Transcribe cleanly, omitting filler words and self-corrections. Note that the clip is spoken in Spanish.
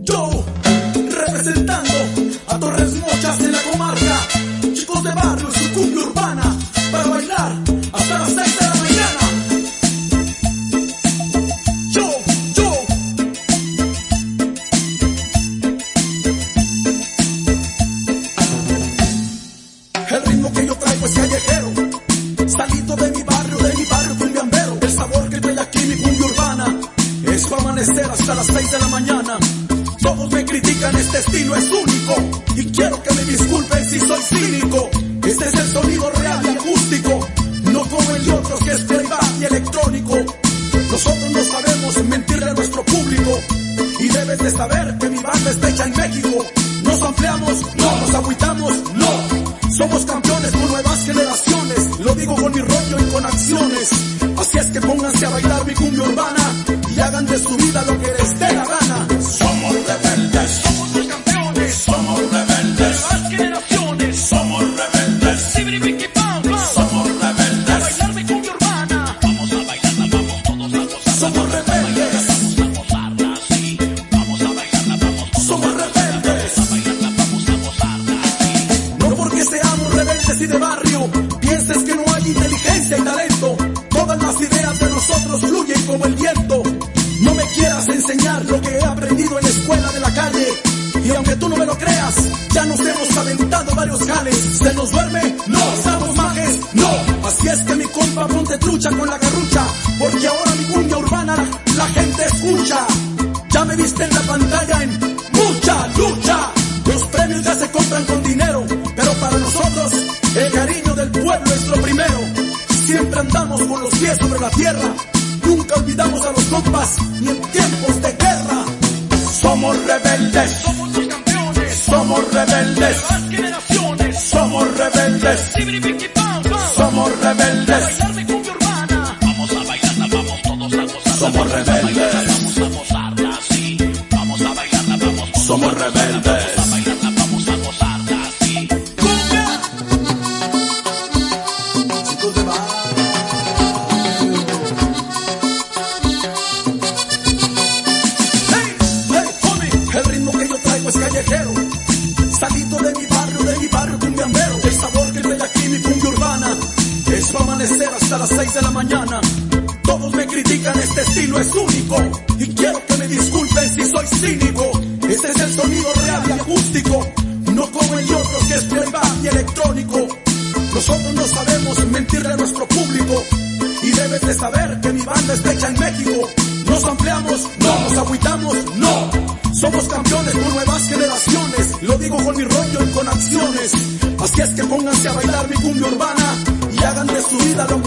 Yo, representando a Torres Mochas en la comarca, chicos de barrio, su cumbia urbana, para bailar hasta las 6 de la mañana. Yo. El ritmo que yo traigo es callejero, salido de mi barrio cumbiambero. El sabor que trae aquí mi cumbia urbana es para amanecer hasta las 6 de la mañana. Todos me critican, este estilo es único y quiero que me disculpen si soy cínico. Este es el sonido real y acústico, no como el de otros que es playback y electrónico. Nosotros no sabemos mentirle a nuestro público y debes de saber que mi banda está hecha en México. Nos ampliamos, no nos agüitamos, no. Somos campeones con nuevas generaciones, lo digo con mi rollo y con acciones. Así es que pónganse a bailar mi cumbia urbana y hagan de su vida lo que les dé la gana. Somos rebeldes, Somos los campeones, somos rebeldes, nuevas generaciones. somos rebeldes, somos rebeldes. A bailar mi cumbia urbana. Vamos a bailarla, vamos todos a gozarla. Somos rebeldes, Vamos a gozarla, sí. Vamos a bailarla, vamos todos somos rebeldes. a bailarla, vamos a gozarla, sí. No porque seamos rebeldes y de barrio, pienses que no hay inteligencia y talento. Todas las ideas de nosotros fluyen como el viento. No me quieras enseñar lo que he aprendido en la escuela de la calle. Y aunque tú no me lo creas, ya nos hemos aventado varios jales. ¿Se nos duerme? No. ¿Estamos majes? No. Así es que mi compa, ponte trucha con la garrucha, porque ahora mi cumbia urbana la gente escucha. Ya me viste en la pantalla en mucha lucha. Los premios ya se compran con dinero, pero para nosotros el cariño del pueblo es lo primero. Siempre andamos con los pies sobre la tierra, nunca olvidamos a los compas ni en tiempos de guerra. Somos rebeldes, Somos los campeones, somos rebeldes, nuevas generaciones. somos rebeldes, somos rebeldes. Bailar mi cumbia urbana. Vamos a bailarla, vamos todos a gozarla. Somos rebeldes. Vamos a gozarla, sí. Vamos a bailarla, vamos todos Somos a gozarla. rebeldes. Vamos a bailarla, vamos a gozarla, sí. ¡Cumbia! Chicos de barrio. Hey, homie, el ritmo que yo traigo es callejero, salido de mi barrio cumbiambero. El sabor que trae aquí mi cumbia urbana es para amanecer hasta las 6 de la mañana. Todos me critican, este estilo es único y quiero que me disculpen si soy cínico. Este es el sonido real y acústico, no como el de otros que es playback y electrónico. Nosotros no sabemos mentirle a nuestro público y debes de saber que mi banda está hecha en México. Nos ampliamos, no nos agüitamos, no. Somos campeones con nuevas generaciones, lo digo con mi rollo y con acciones. Así es que pónganse a bailar mi cumbia urbana y hagan de su vida lo